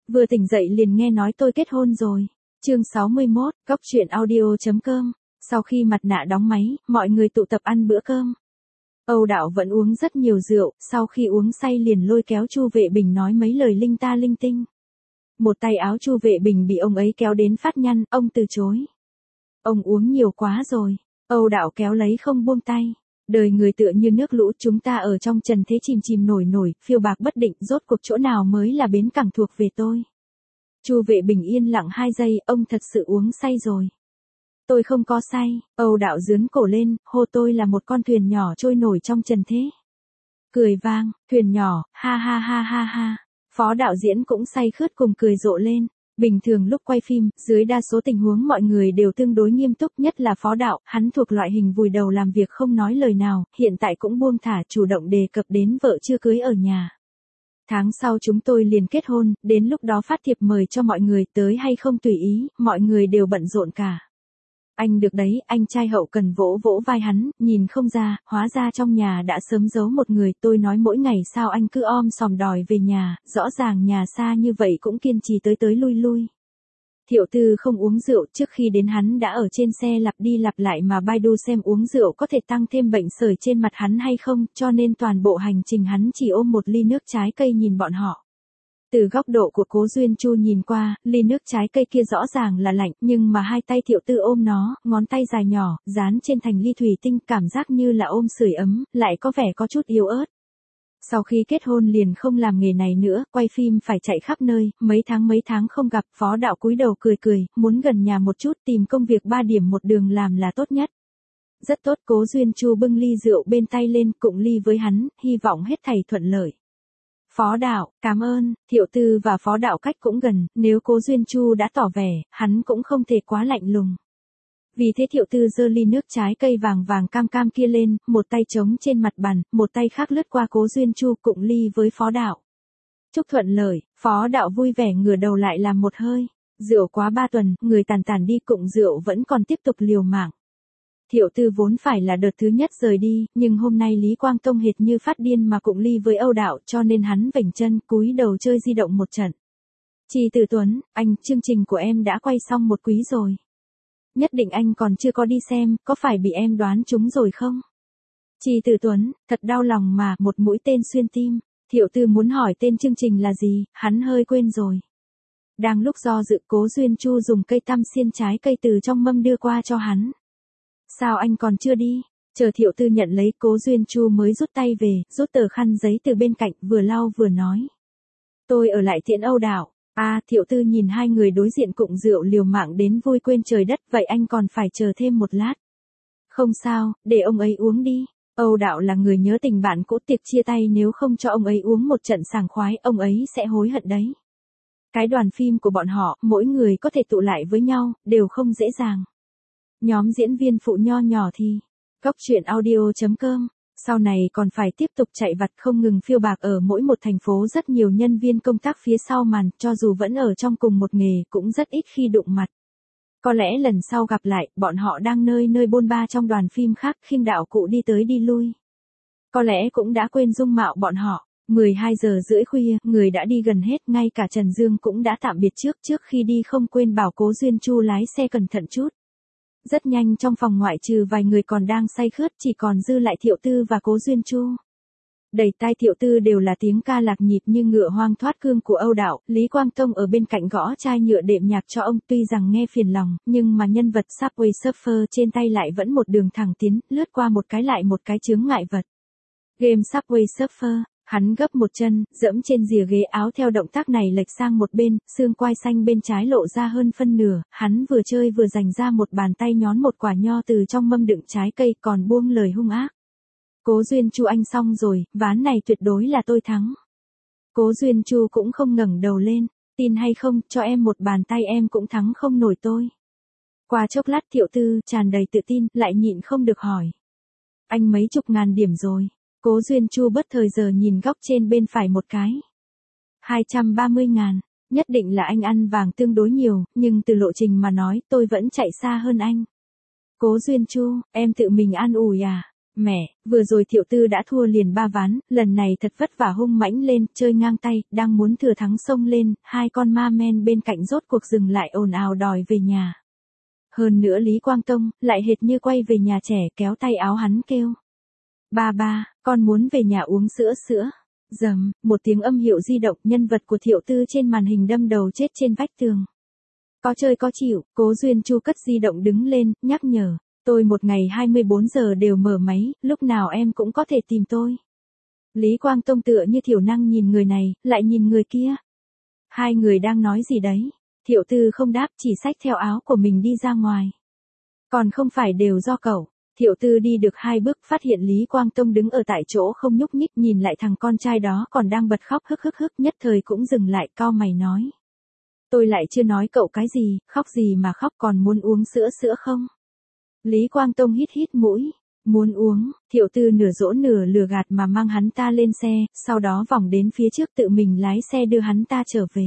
Vừa tỉnh dậy liền nghe nói tôi kết hôn rồi. Chương 61, Cóc truyện audio.com. Sau khi mặt nạ đóng máy, mọi người tụ tập ăn bữa cơm. Âu Đạo vẫn uống rất nhiều rượu, sau khi uống say liền lôi kéo Chu Vệ Bình nói mấy lời linh ta linh tinh. Một tay áo Chu Vệ Bình bị ông ấy kéo đến phát nhăn, ông từ chối. Ông uống nhiều quá rồi. Âu Đạo kéo lấy không buông tay. Đời người tựa như nước lũ, chúng ta ở trong trần thế chìm chìm nổi nổi, phiêu bạc bất định, rốt cuộc chỗ nào mới là bến cảng thuộc về tôi. Chu Vệ Bình yên lặng 2 giây, ông thật sự uống say rồi. Tôi không có say. Âu Đạo giương cổ lên, hô tôi là một con thuyền nhỏ trôi nổi trong trần thế. Cười vang, thuyền nhỏ, ha ha ha ha ha. Phó đạo diễn cũng say khướt cùng cười rộ lên. Bình thường lúc quay phim, dưới đa số tình huống mọi người đều tương đối nghiêm túc, nhất là phó đạo, hắn thuộc loại hình vùi đầu làm việc không nói lời nào, hiện tại cũng buông thả chủ động đề cập đến vợ chưa cưới ở nhà. Tháng sau chúng tôi liền kết hôn, đến lúc đó phát thiệp mời cho mọi người, tới hay không tùy ý, mọi người đều bận rộn cả. Anh được đấy, anh trai hậu cần vỗ vỗ vai hắn, nhìn không ra, hóa ra trong nhà đã sớm giấu một người, tôi nói mỗi ngày sao anh cứ om sòm đòi về nhà, rõ ràng nhà xa như vậy cũng kiên trì tới lui lui. Thiệu Tư không uống rượu, trước khi đến hắn đã ở trên xe lặp đi lặp lại mà Baidu xem uống rượu có thể tăng thêm bệnh sởi trên mặt hắn hay không, cho nên toàn bộ hành trình hắn chỉ ôm một ly nước trái cây nhìn bọn họ. Từ góc độ của Cố Duyên Chu nhìn qua, ly nước trái cây kia rõ ràng là lạnh, nhưng mà hai tay Thiệu Tư ôm nó, ngón tay dài nhỏ, dán trên thành ly thủy tinh, cảm giác như là ôm sưởi ấm, lại có vẻ có chút yếu ớt. Sau khi kết hôn liền không làm nghề này nữa, quay phim phải chạy khắp nơi, mấy tháng không gặp, Phó Đạo cúi đầu cười cười, muốn gần nhà một chút, tìm công việc 3 điểm một đường làm là tốt nhất. Rất tốt. Cố Duyên Chu bưng ly rượu bên tay lên, cụng ly với hắn, hy vọng hết thảy thuận lợi. Phó Đạo, cảm ơn. Thiệu Tư và Phó Đạo cách cũng gần, nếu Cố Duyên Chu đã tỏ vẻ, hắn cũng không thể quá lạnh lùng. Vì thế Thiệu Tư giơ ly nước trái cây vàng vàng cam cam kia lên, một tay trống trên mặt bàn, một tay khác lướt qua Cố Duyên Chu, cụng ly với Phó Đạo. Chúc thuận lợi. Phó Đạo vui vẻ ngửa đầu lại làm một hơi. Rượu quá 3 tuần, người tàn đi, cụng rượu vẫn còn tiếp tục liều mạng. Thiệu Tư vốn phải là đợt thứ nhất rời đi, nhưng hôm nay Lý Quang Tông hệt như phát điên mà cụng ly với Âu Đạo, cho nên hắn vểnh chân, cúi đầu chơi di động một trận. Chi Tử Tuấn, anh, chương trình của em đã quay xong 1 quý rồi. Nhất định anh còn chưa có đi xem, có phải bị em đoán trúng rồi không? Chi Tử Tuấn, thật đau lòng mà, một mũi tên xuyên tim. Thiệu Tư muốn hỏi tên chương trình là gì, hắn hơi quên rồi. Đang lúc do dự, Cố Duyên Chu dùng cây tăm xiên trái cây từ trong mâm đưa qua cho hắn. Sao anh còn chưa đi? Chờ Thiệu Tư nhận lấy, Cố Duyên Chu mới rút tay về, rút tờ khăn giấy từ bên cạnh, vừa lau vừa nói. Tôi ở lại tiễn Âu Đạo. Thiệu Tư nhìn hai người đối diện cụng rượu liều mạng đến vui quên trời đất, vậy anh còn phải chờ thêm một lát. Không sao, để ông ấy uống đi. Âu Đạo là người nhớ tình bạn cũ, tiệc chia tay nếu không cho ông ấy uống một trận sảng khoái, ông ấy sẽ hối hận đấy. Cái đoàn phim của bọn họ, mỗi người có thể tụ lại với nhau, đều không dễ dàng. Nhóm diễn viên phụ nho nhỏ thì, Cóc truyện audio.com, sau này còn phải tiếp tục chạy vặt không ngừng phiêu bạc ở mỗi một thành phố, rất nhiều nhân viên công tác phía sau màn, cho dù vẫn ở trong cùng một nghề, cũng rất ít khi đụng mặt. Có lẽ lần sau gặp lại, bọn họ đang nơi nơi bôn ba trong đoàn phim khác, khinh đạo cụ đi tới đi lui. Có lẽ cũng đã quên dung mạo bọn họ. 12 giờ rưỡi khuya, người đã đi gần hết, ngay cả Trần Dương cũng đã tạm biệt trước khi đi không quên bảo Cố Duyên Chu lái xe cẩn thận chút. Rất nhanh trong phòng ngoại trừ vài người còn đang say khướt, chỉ còn dư lại Thiệu Tư và Cố Duyên Chu. Đầy tai Thiệu Tư đều là tiếng ca lạc nhịp như ngựa hoang thoát cương của Âu Đạo, Lý Quang Tông ở bên cạnh gõ chai nhựa đệm nhạc cho ông, tuy rằng nghe phiền lòng, nhưng mà nhân vật Subway Surfer trên tay lại vẫn một đường thẳng tiến, lướt qua một cái lại một cái chướng ngại vật. Game Subway Surfer, hắn gấp một chân, dẫm trên rìa ghế áo theo động tác này lệch sang một bên, xương quai xanh bên trái lộ ra hơn phân nửa, hắn vừa chơi vừa giành ra một bàn tay nhón một quả nho từ trong mâm đựng trái cây, còn buông lời hung ác. Cố Duyên Chu, anh xong rồi, ván này tuyệt đối là tôi thắng. Cố Duyên Chu cũng không ngẩng đầu lên, tin hay không, cho em một bàn tay em cũng thắng không nổi tôi. Qua chốc lát Thiệu Tư tràn đầy tự tin, lại nhịn không được hỏi. Anh mấy chục ngàn điểm rồi. Cố Duyên Chu bất thời giờ nhìn góc trên bên phải một cái. 230.000, nhất định là anh ăn vàng tương đối nhiều, nhưng từ lộ trình mà nói, tôi vẫn chạy xa hơn anh. Cố Duyên Chu, em tự mình an ủi à? Mẹ, vừa rồi Thiệu Tư đã thua liền 3 ván, lần này thật vất vả hung mãnh lên, chơi ngang tay, đang muốn thừa thắng xông lên, hai con ma men bên cạnh rốt cuộc dừng lại ồn ào đòi về nhà. Hơn nữa Lý Quang Tông, lại hệt như quay về nhà trẻ kéo tay áo hắn kêu. Ba ba, con muốn về nhà uống sữa sữa. Dầm, một tiếng âm hiệu di động, nhân vật của Thiệu Tư trên màn hình đâm đầu chết trên vách tường. Có chơi có chịu, Cố Duyên Chu cất di động đứng lên, nhắc nhở. Tôi một ngày 24 giờ đều mở máy, lúc nào em cũng có thể tìm tôi. Lý Quang Tông tựa như thiểu năng nhìn người này, lại nhìn người kia. Hai người đang nói gì đấy? Thiệu Tư không đáp, chỉ xách theo áo của mình đi ra ngoài. Còn không phải đều do cậu. Thiệu Tư đi được 2 bước phát hiện Lý Quang Tông đứng ở tại chỗ không nhúc nhích, nhìn lại thằng con trai đó còn đang bật khóc hức hức hức, nhất thời cũng dừng lại, cau mày nói. Tôi lại chưa nói cậu cái gì, khóc gì mà khóc, còn muốn uống sữa sữa không? Lý Quang Tông hít hít mũi. Muốn uống. Thiệu Tư nửa dỗ nửa lừa gạt mà mang hắn ta lên xe, sau đó vòng đến phía trước tự mình lái xe đưa hắn ta trở về.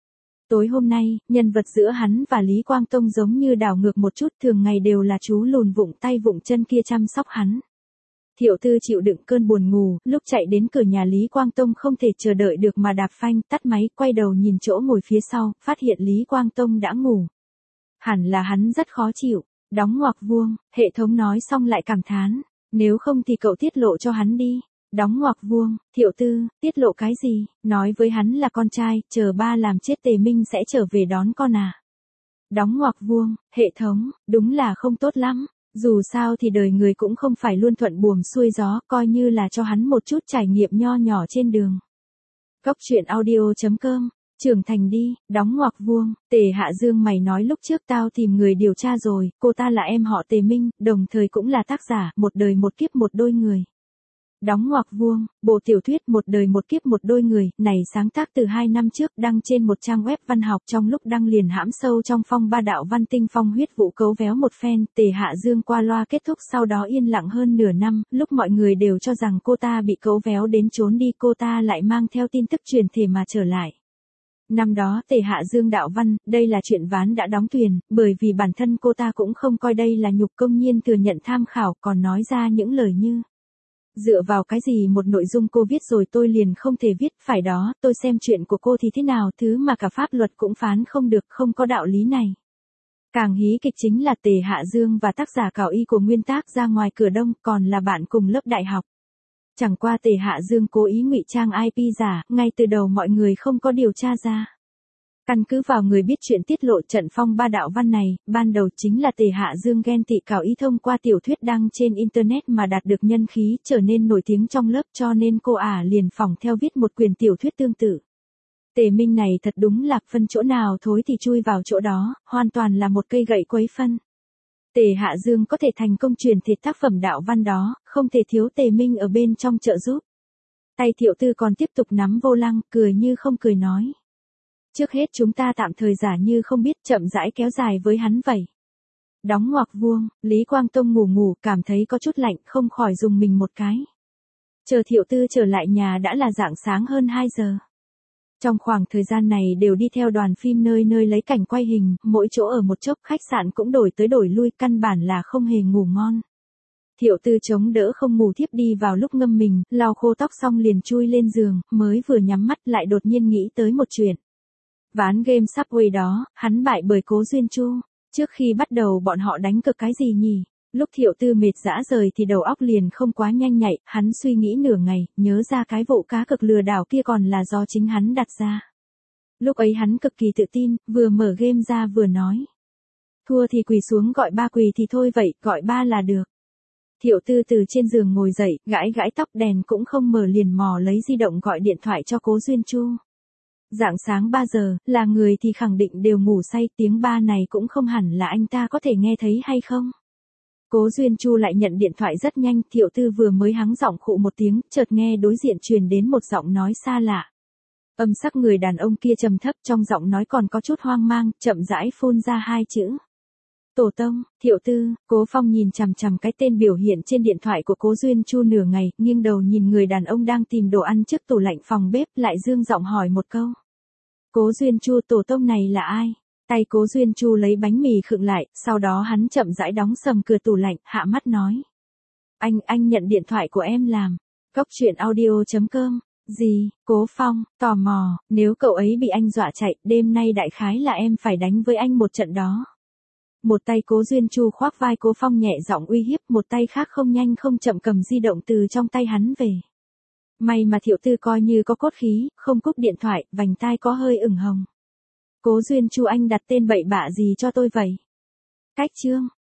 Tối hôm nay, nhân vật giữa hắn và Lý Quang Tông giống như đảo ngược một chút, thường ngày đều là chú lùn vụng tay vụng chân kia chăm sóc hắn. Thiệu Tư chịu đựng cơn buồn ngủ, lúc chạy đến cửa nhà Lý Quang Tông không thể chờ đợi được mà đạp phanh, tắt máy, quay đầu nhìn chỗ ngồi phía sau, phát hiện Lý Quang Tông đã ngủ. Hẳn là hắn rất khó chịu. Đóng ngoặc vuông, hệ thống nói xong lại cảm thán. Nếu không thì cậu tiết lộ cho hắn đi. Đóng ngoặc vuông, Thiệu Tư, tiết lộ cái gì? Nói với hắn là con trai, chờ ba làm chết Tề Minh sẽ trở về đón con à. Đóng ngoặc vuông, hệ thống, đúng là không tốt lắm. Dù sao thì đời người cũng không phải luôn thuận buồm xuôi gió, coi như là cho hắn một chút trải nghiệm nho nhỏ trên đường. Góc truyện audio.com. Trưởng thành đi, đóng ngoặc vuông, Tề Hạ Dương mày nói lúc trước tao tìm người điều tra rồi, cô ta là em họ Tề Minh, đồng thời cũng là tác giả, một đời một kiếp một đôi người. Đóng ngoặc vuông, bộ tiểu thuyết một đời một kiếp một đôi người, này sáng tác từ 2 năm trước đăng trên một trang web văn học, trong lúc đăng liền hãm sâu trong phong ba đạo văn tinh phong huyết vụ cấu véo một phen, Tề Hạ Dương qua loa kết thúc sau đó yên lặng hơn nửa năm, lúc mọi người đều cho rằng cô ta bị cấu véo đến trốn đi cô ta lại mang theo tin tức truyền thể mà trở lại. Năm đó Tề Hạ Dương đạo văn, đây là chuyện ván đã đóng thuyền, bởi vì bản thân cô ta cũng không coi đây là nhục công nhiên thừa nhận tham khảo, còn nói ra những lời như. Dựa vào cái gì một nội dung cô viết rồi tôi liền không thể viết, phải đó, tôi xem chuyện của cô thì thế nào, thứ mà cả pháp luật cũng phán không được, không có đạo lý này. Càng hí kịch chính là Tề Hạ Dương và tác giả cảo y của nguyên tác ra ngoài cửa đông, còn là bạn cùng lớp đại học. Chẳng qua Tề Hạ Dương cố ý ngụy trang IP giả, ngay từ đầu mọi người không có điều tra ra. Căn cứ vào người biết chuyện tiết lộ trận phong ba đạo văn này, ban đầu chính là Tề Hạ Dương ghen tị cảo ý thông qua tiểu thuyết đăng trên Internet mà đạt được nhân khí trở nên nổi tiếng trong lớp cho nên cô liền phỏng theo viết một quyển tiểu thuyết tương tự. Tề Minh này thật đúng là phân chỗ nào thối thì chui vào chỗ đó, hoàn toàn là một cây gậy quấy phân. Tề Hạ Dương có thể thành công truyền thể tác phẩm đạo văn đó, không thể thiếu Tề Minh ở bên trong trợ giúp. Tay Thiệu Tư còn tiếp tục nắm vô lăng, cười như không cười nói. Trước hết chúng ta tạm thời giả như không biết, chậm rãi kéo dài với hắn vậy. Đóng ngoặc vuông, Lý Quang Tông ngủ cảm thấy có chút lạnh, không khỏi dùng mình một cái. Chờ Thiệu Tư trở lại nhà đã là rạng sáng hơn 2 giờ. Trong khoảng thời gian này đều đi theo đoàn phim nơi nơi lấy cảnh quay hình, mỗi chỗ ở một chốc, khách sạn cũng đổi tới đổi lui, căn bản là không hề ngủ ngon. Thiệu Tư chống đỡ không ngủ thiếp đi vào lúc ngâm mình, lau khô tóc xong liền chui lên giường, mới vừa nhắm mắt lại đột nhiên nghĩ tới một chuyện. Ván game Subway đó, hắn bại bởi Cố Duyên Chu. Trước khi bắt đầu bọn họ đánh cực cái gì nhỉ? Lúc Thiệu Tư mệt dã rời thì đầu óc liền không quá nhanh nhạy, hắn suy nghĩ nửa ngày, nhớ ra cái vụ cá cược lừa đảo kia còn là do chính hắn đặt ra. Lúc ấy hắn cực kỳ tự tin, vừa mở game ra vừa nói. Thua thì quỳ xuống gọi ba, quỳ thì thôi vậy, gọi ba là được. Thiệu Tư từ trên giường ngồi dậy, gãi gãi tóc, đèn cũng không mở liền mò lấy di động gọi điện thoại cho Cố Duyên Chu. Rạng sáng 3 giờ, là người thì khẳng định đều ngủ say, tiếng ba này cũng không hẳn là anh ta có thể nghe thấy hay không. Cố Duyên Chu lại nhận điện thoại rất nhanh, Thiệu Tư vừa mới hắng giọng khụ một tiếng, chợt nghe đối diện truyền đến một giọng nói xa lạ. Âm sắc người đàn ông kia trầm thấp, trong giọng nói còn có chút hoang mang, chậm rãi phun ra 2 chữ. Tổ tông. Thiệu Tư. Cố Phong nhìn chằm chằm cái tên biểu hiện trên điện thoại của Cố Duyên Chu nửa ngày, nghiêng đầu nhìn người đàn ông đang tìm đồ ăn trước tủ lạnh phòng bếp, lại dương giọng hỏi một câu. Cố Duyên Chu, tổ tông này là ai? Tay Cố Duyên Chu lấy bánh mì khựng lại, sau đó hắn chậm rãi đóng sầm cửa tủ lạnh, hạ mắt nói. Anh nhận điện thoại của em làm. Cốc truyện audio.com. Gì, Cố Phong, tò mò, nếu cậu ấy bị anh dọa chạy, đêm nay đại khái là em phải đánh với anh một trận đó. Một tay Cố Duyên Chu khoác vai Cố Phong nhẹ giọng uy hiếp, một tay khác không nhanh không chậm cầm di động từ trong tay hắn về. May mà Thiệu Tư coi như có cốt khí, không cúp điện thoại, vành tai có hơi ửng hồng. Cố Duyên Chu, anh đặt tên bậy bạ gì cho tôi vậy? Cách chương.